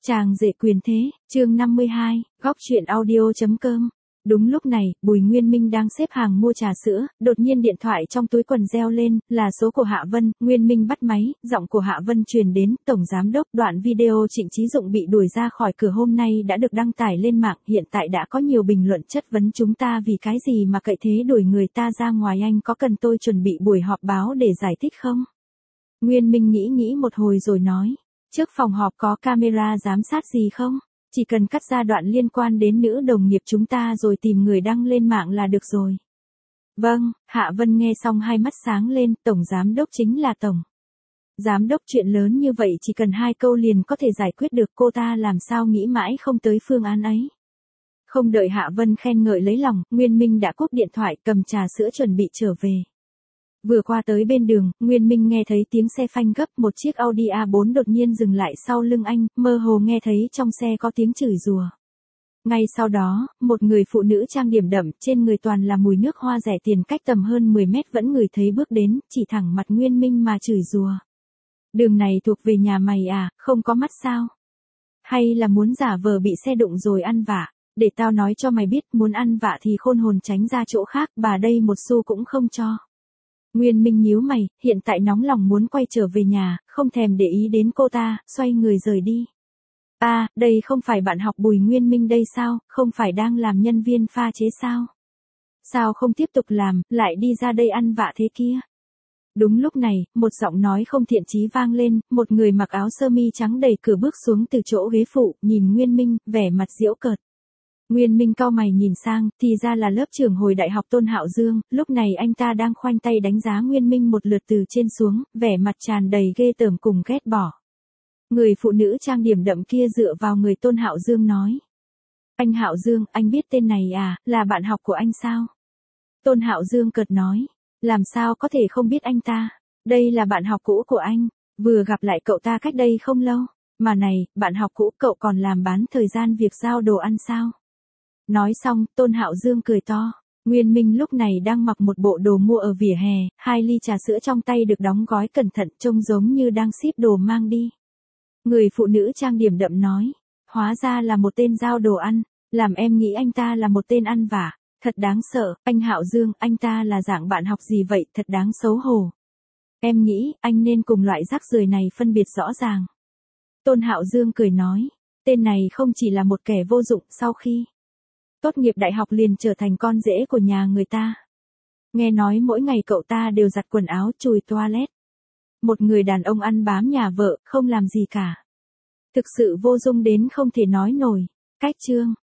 Chàng rể quyền thế, chương 52, góc truyện audio.com. Đúng lúc này, Bùi Nguyên Minh đang xếp hàng mua trà sữa, đột nhiên điện thoại trong túi quần reo lên, là số của Hạ Vân. Nguyên Minh bắt máy, giọng của Hạ Vân truyền đến, Tổng Giám Đốc. Đoạn video Trịnh Chí Dụng bị đuổi ra khỏi cửa hôm nay đã được đăng tải lên mạng, hiện tại đã có nhiều bình luận chất vấn chúng ta vì cái gì mà cậy thế đuổi người ta ra ngoài, anh có cần tôi chuẩn bị buổi họp báo để giải thích không? Nguyên Minh nghĩ một hồi rồi nói. Trước phòng họp có camera giám sát gì không? Chỉ cần cắt ra đoạn liên quan đến nữ đồng nghiệp chúng ta rồi tìm người đăng lên mạng là được rồi. Vâng, Hạ Vân nghe xong hai mắt sáng lên, Tổng Giám Đốc chính là Tổng Giám Đốc, chuyện lớn như vậy chỉ cần 2 câu liền có thể giải quyết được, cô ta làm sao nghĩ mãi không tới phương án ấy. Không đợi Hạ Vân khen ngợi lấy lòng, Nguyên Minh đã cúp điện thoại, cầm trà sữa chuẩn bị trở về. Vừa qua tới bên đường, Nguyên Minh nghe thấy tiếng xe phanh gấp, một chiếc Audi A4 đột nhiên dừng lại sau lưng anh, mơ hồ nghe thấy trong xe có tiếng chửi rủa. Ngay sau đó, một người phụ nữ trang điểm đậm, trên người toàn là mùi nước hoa rẻ tiền, cách tầm hơn 10 mét vẫn ngửi thấy bước đến, chỉ thẳng mặt Nguyên Minh mà chửi rủa. Đường này thuộc về nhà mày à, không có mắt sao? Hay là muốn giả vờ bị xe đụng rồi ăn vạ? Để tao nói cho mày biết, muốn ăn vạ thì khôn hồn tránh ra chỗ khác, bà đây một xu cũng không cho. Nguyên Minh nhíu mày, hiện tại nóng lòng muốn quay trở về nhà, không thèm để ý đến cô ta, xoay người rời đi. À, đây không phải bạn học Bùi Nguyên Minh đây sao, không phải đang làm nhân viên pha chế sao? Sao không tiếp tục làm, lại đi ra đây ăn vạ thế kia? Đúng lúc này, một giọng nói không thiện chí vang lên, một người mặc áo sơ mi trắng đẩy cửa bước xuống từ chỗ ghế phụ, nhìn Nguyên Minh, vẻ mặt giễu cợt. Nguyên Minh cau mày nhìn sang, thì ra là lớp trưởng hồi đại học Tôn Hạo Dương, lúc này anh ta đang khoanh tay đánh giá Nguyên Minh một lượt từ trên xuống, vẻ mặt tràn đầy ghê tởm cùng ghét bỏ. Người phụ nữ trang điểm đậm kia dựa vào người Tôn Hạo Dương nói. Anh Hạo Dương, anh biết tên này à, là bạn học của anh sao? Tôn Hạo Dương cợt nói. Làm sao có thể không biết anh ta? Đây là bạn học cũ của anh, vừa gặp lại cậu ta cách đây không lâu. Mà này, bạn học cũ cậu còn làm bán thời gian việc giao đồ ăn sao? Nói xong, Tôn Hạo Dương cười to. Nguyên Minh lúc này đang mặc một bộ đồ mua ở vỉa hè, 2 ly trà sữa trong tay được đóng gói cẩn thận, trông giống như đang ship đồ mang đi. Người phụ nữ trang điểm đậm nói, hóa ra là một tên giao đồ ăn, làm em nghĩ anh ta là một tên ăn vạ, thật đáng sợ. Anh Hạo Dương, anh ta là dạng bạn học gì vậy, thật đáng xấu hổ. Em nghĩ, anh nên cùng loại rác rưởi này phân biệt rõ ràng. Tôn Hạo Dương cười nói, tên này không chỉ là một kẻ vô dụng, sau khi tốt nghiệp đại học liền trở thành con rể của nhà người ta. Nghe nói mỗi ngày cậu ta đều giặt quần áo, chùi toilet. Một người đàn ông ăn bám nhà vợ, không làm gì cả. Thực sự vô dung đến không thể nói nổi. Cách chương